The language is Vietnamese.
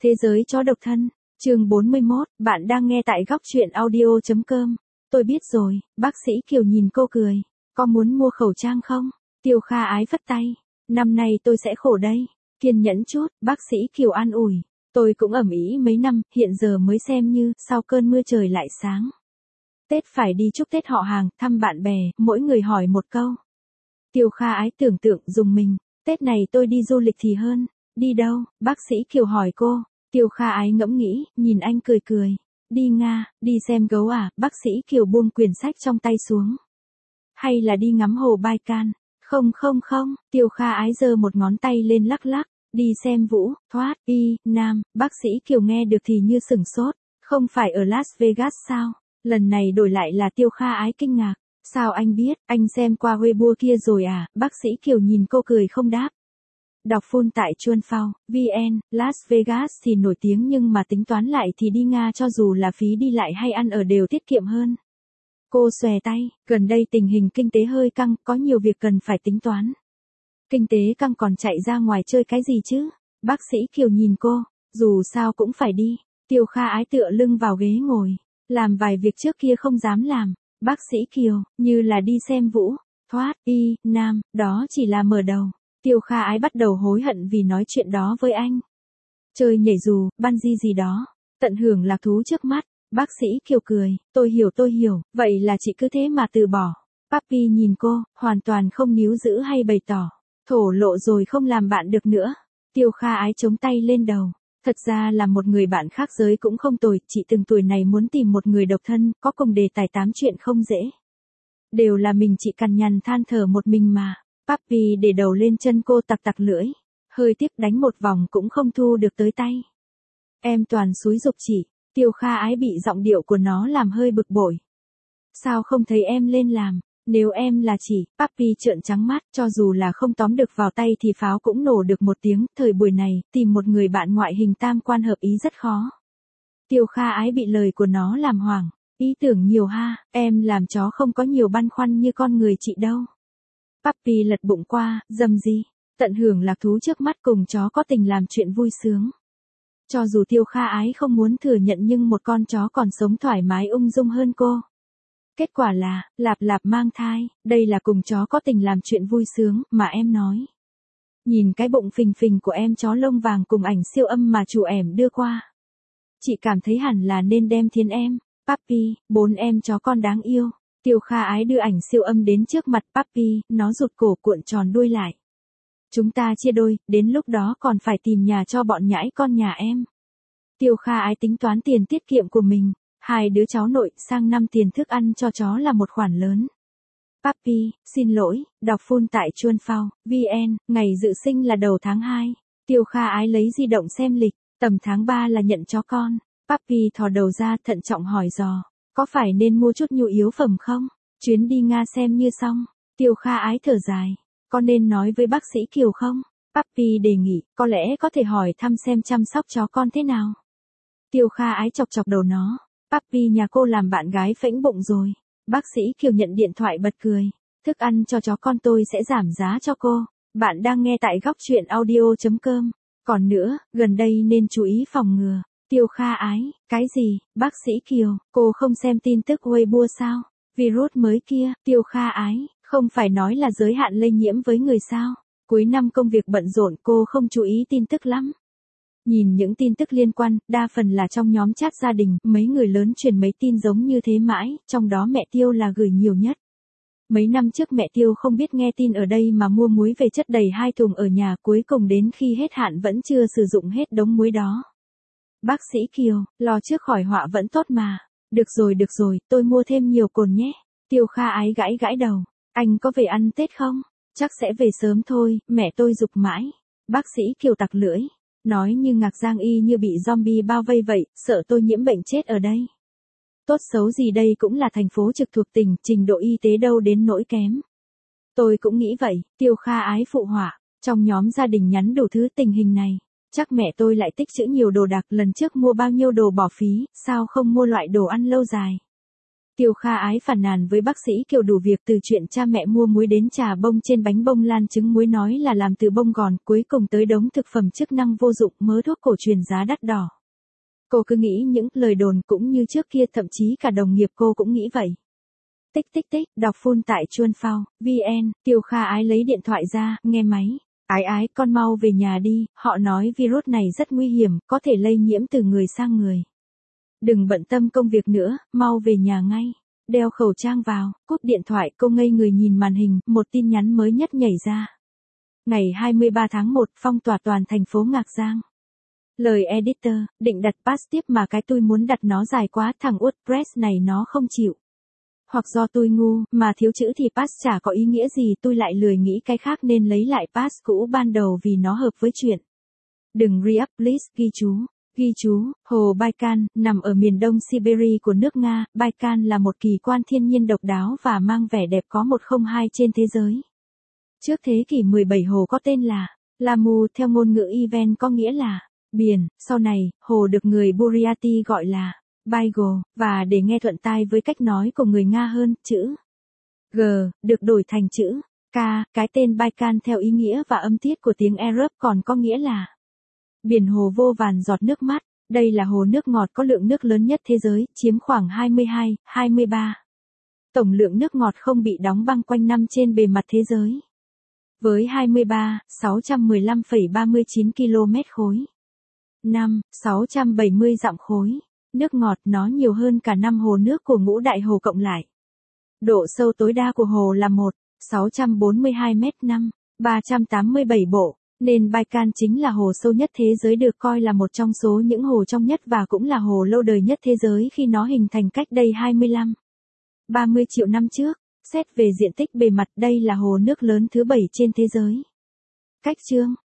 Thế giới chó độc thân, chương 41, bạn đang nghe tại góc truyện audio.com. Tôi biết rồi, bác sĩ Kiều nhìn cô cười. Có muốn mua khẩu trang không? Tiêu Kha Ái phất tay. Năm nay tôi sẽ khổ đây. Kiên nhẫn chút, bác sĩ Kiều an ủi. Tôi cũng ẩm ý mấy năm, hiện giờ mới xem như, sau cơn mưa trời lại sáng. Tết phải đi chúc Tết họ hàng, thăm bạn bè, mỗi người hỏi một câu. Tiêu Kha Ái tưởng tượng dùng mình. Tết này tôi đi du lịch thì hơn. Đi đâu? Bác sĩ Kiều hỏi cô. Tiêu Kha Ái ngẫm nghĩ, nhìn anh cười cười. Đi Nga, đi xem gấu à? Bác sĩ Kiều buông quyển sách trong tay xuống. Hay là đi ngắm hồ Baikal? Không, Tiêu Kha Ái giơ một ngón tay lên lắc lắc. Đi xem vũ, thoát, Nam. Bác sĩ Kiều nghe được thì như sửng sốt. Không phải ở Las Vegas sao? Lần này đổi lại là Tiêu Kha Ái kinh ngạc. Sao anh biết? Anh xem qua Weibo kia rồi à? Bác sĩ Kiều nhìn cô cười không đáp. Đọc full tại Chuan Phao, VN, Las Vegas thì nổi tiếng nhưng mà tính toán lại thì đi Nga cho dù là phí đi lại hay ăn ở đều tiết kiệm hơn. Cô xòe tay, gần đây tình hình kinh tế hơi căng, có nhiều việc cần phải tính toán. Kinh tế căng còn chạy ra ngoài chơi cái gì chứ? Bác sĩ Kiều nhìn cô, dù sao cũng phải đi. Tiêu Kha Ái tựa lưng vào ghế ngồi, làm vài việc trước kia không dám làm. Bác sĩ Kiều, như là đi xem vũ, thoát, Nam, đó chỉ là mở đầu. Tiêu Kha Ái bắt đầu hối hận vì nói chuyện đó với anh. Chơi nhảy dù, bungee gì đó, tận hưởng lạc thú trước mắt. Bác sĩ Kiều cười, tôi hiểu, vậy là chị cứ thế mà từ bỏ. Papi nhìn cô, hoàn toàn không níu giữ hay bày tỏ. Thổ lộ rồi không làm bạn được nữa. Tiêu Kha Ái chống tay lên đầu. Thật ra là một người bạn khác giới cũng không tồi, chị từng tuổi này muốn tìm một người độc thân, có cùng đề tài tám chuyện không dễ. Đều là mình chị cằn nhằn than thở một mình mà. Papi để đầu lên chân cô tặc tặc lưỡi. Hơi tiếc đánh một vòng cũng không thu được tới tay. Em toàn xúi giục chị. Tiêu Kha Ái bị giọng điệu của nó làm hơi bực bội. Sao không thấy em lên làm? Nếu em là chị, Papi trợn trắng mắt, cho dù là không tóm được vào tay thì pháo cũng nổ được một tiếng. Thời buổi này, tìm một người bạn ngoại hình tam quan hợp ý rất khó. Tiêu Kha Ái bị lời của nó làm hoảng. Ý tưởng nhiều ha, em làm chó không có nhiều băn khoăn như con người chị đâu. Papi lật bụng qua, dầm gì, tận hưởng lạc thú trước mắt cùng chó có tình làm chuyện vui sướng. Cho dù Tiêu Kha Ái không muốn thừa nhận nhưng một con chó còn sống thoải mái ung dung hơn cô. Kết quả là, Lạp Lạp mang thai, đây là cùng chó có tình làm chuyện vui sướng, mà em nói. Nhìn cái bụng phình phình của em chó lông vàng cùng ảnh siêu âm mà chủ ẻm đưa qua. Chị cảm thấy hẳn là nên đem thiến em, Papi, 4 em chó con đáng yêu. Tiêu Kha Ái đưa ảnh siêu âm đến trước mặt Papi, nó rụt cổ cuộn tròn đuôi lại. Chúng ta chia đôi, đến lúc đó còn phải tìm nhà cho bọn nhãi con nhà em. Tiêu Kha Ái tính toán tiền tiết kiệm của mình. 2 đứa cháu nội, sang năm tiền thức ăn cho chó là một khoản lớn. Papi, xin lỗi, đọc full tại Chuan Phao, VN, ngày dự sinh là đầu tháng 2. Tiêu Kha Ái lấy di động xem lịch, tầm tháng 3 là nhận chó con. Papi thò đầu ra thận trọng hỏi dò. Có phải nên mua chút nhu yếu phẩm không? Chuyến đi Nga xem như xong. Tiêu Kha Ái thở dài. Có nên nói với bác sĩ Kiều không? Papi đề nghị, có lẽ có thể hỏi thăm xem chăm sóc chó con thế nào. Tiêu Kha Ái chọc chọc đầu nó. Papi nhà cô làm bạn gái phễnh bụng rồi. Bác sĩ Kiều nhận điện thoại bật cười. Thức ăn cho chó con tôi sẽ giảm giá cho cô. Bạn đang nghe tại góc truyện audio.com. Còn nữa, gần đây nên chú ý phòng ngừa. Tiêu Kha Ái, cái gì? Bác sĩ Kiều, cô không xem tin tức Weibo sao? Virus mới kia, Tiêu Kha Ái, không phải nói là giới hạn lây nhiễm với người sao? Cuối năm công việc bận rộn cô không chú ý tin tức lắm. Nhìn những tin tức liên quan, đa phần là trong nhóm chat gia đình, mấy người lớn truyền mấy tin giống như thế mãi, trong đó mẹ Tiêu là gửi nhiều nhất. Mấy năm trước mẹ Tiêu không biết nghe tin ở đây mà mua muối về chất đầy 2 thùng ở nhà, cuối cùng đến khi hết hạn vẫn chưa sử dụng hết đống muối đó. Bác sĩ Kiều, lo trước khỏi họa vẫn tốt mà. Được rồi, tôi mua thêm nhiều cồn nhé. Tiêu Kha Ái gãi gãi đầu. Anh có về ăn Tết không? Chắc sẽ về sớm thôi, mẹ tôi giục mãi. Bác sĩ Kiều tặc lưỡi. Nói như ngạc Giang Y như bị zombie bao vây vậy, sợ tôi nhiễm bệnh chết ở đây. Tốt xấu gì đây cũng là thành phố trực thuộc tỉnh, trình độ y tế đâu đến nỗi kém. Tôi cũng nghĩ vậy, Tiêu Kha Ái phụ họa. Trong nhóm gia đình nhắn đủ thứ tình hình này. Chắc mẹ tôi lại tích trữ nhiều đồ đạc, lần trước mua bao nhiêu đồ bỏ phí, sao không mua loại đồ ăn lâu dài. Tiêu Kha Ái phàn nàn với bác sĩ Kiều đủ việc từ chuyện cha mẹ mua muối đến trà bông trên bánh bông lan trứng muối nói là làm từ bông gòn, cuối cùng tới đống thực phẩm chức năng vô dụng mớ thuốc cổ truyền giá đắt đỏ. Cô cứ nghĩ những lời đồn cũng như trước kia, thậm chí cả đồng nghiệp cô cũng nghĩ vậy. Tích tích tích, đọc full tại Chuan Phao, VN, Tiêu Kha Ái lấy điện thoại ra, nghe máy. Ái ái, con mau về nhà đi, họ nói virus này rất nguy hiểm, có thể lây nhiễm từ người sang người. Đừng bận tâm công việc nữa, mau về nhà ngay. Đeo khẩu trang vào, cúp điện thoại, cô ngây người nhìn màn hình, một tin nhắn mới nhất nhảy ra. Ngày 23 tháng 1, phong tỏa toàn thành phố Ngạc Giang. Lời editor, định đặt pass tiếp mà cái tôi muốn đặt nó dài quá, thằng WordPress này nó không chịu. Hoặc do tôi ngu, mà thiếu chữ thì pass chả có ý nghĩa gì, tôi lại lười nghĩ cái khác nên lấy lại pass cũ ban đầu vì nó hợp với chuyện. Đừng re-up please, ghi chú. Ghi chú, hồ Baikal, nằm ở miền đông Siberia của nước Nga, Baikal là một kỳ quan thiên nhiên độc đáo và mang vẻ đẹp có 102 trên thế giới. Trước thế kỷ 17 hồ có tên là Lamu, theo ngôn ngữ Ivan có nghĩa là biển, sau này, hồ được người Buryaty gọi là Baigol, và để nghe thuận tai với cách nói của người Nga hơn, chữ G được đổi thành chữ K, cái tên Baikal theo ý nghĩa và âm tiết của tiếng Arab còn có nghĩa là biển hồ vô vàn giọt nước mắt. Đây là hồ nước ngọt có lượng nước lớn nhất thế giới, chiếm khoảng 22-23. Tổng lượng nước ngọt không bị đóng băng quanh năm trên bề mặt thế giới. Với 23.615,39 km khối. 670 dặm khối. Nước ngọt nó nhiều hơn cả 5 hồ nước của ngũ đại hồ cộng lại. Độ sâu tối đa của hồ là 1,642 m, 387 bộ. Nên Baikal chính là hồ sâu nhất thế giới, được coi là một trong số những hồ trong nhất và cũng là hồ lâu đời nhất thế giới khi nó hình thành cách đây 25-30 triệu năm trước. Xét về diện tích bề mặt, đây là hồ nước lớn thứ 7 trên thế giới. Cách chương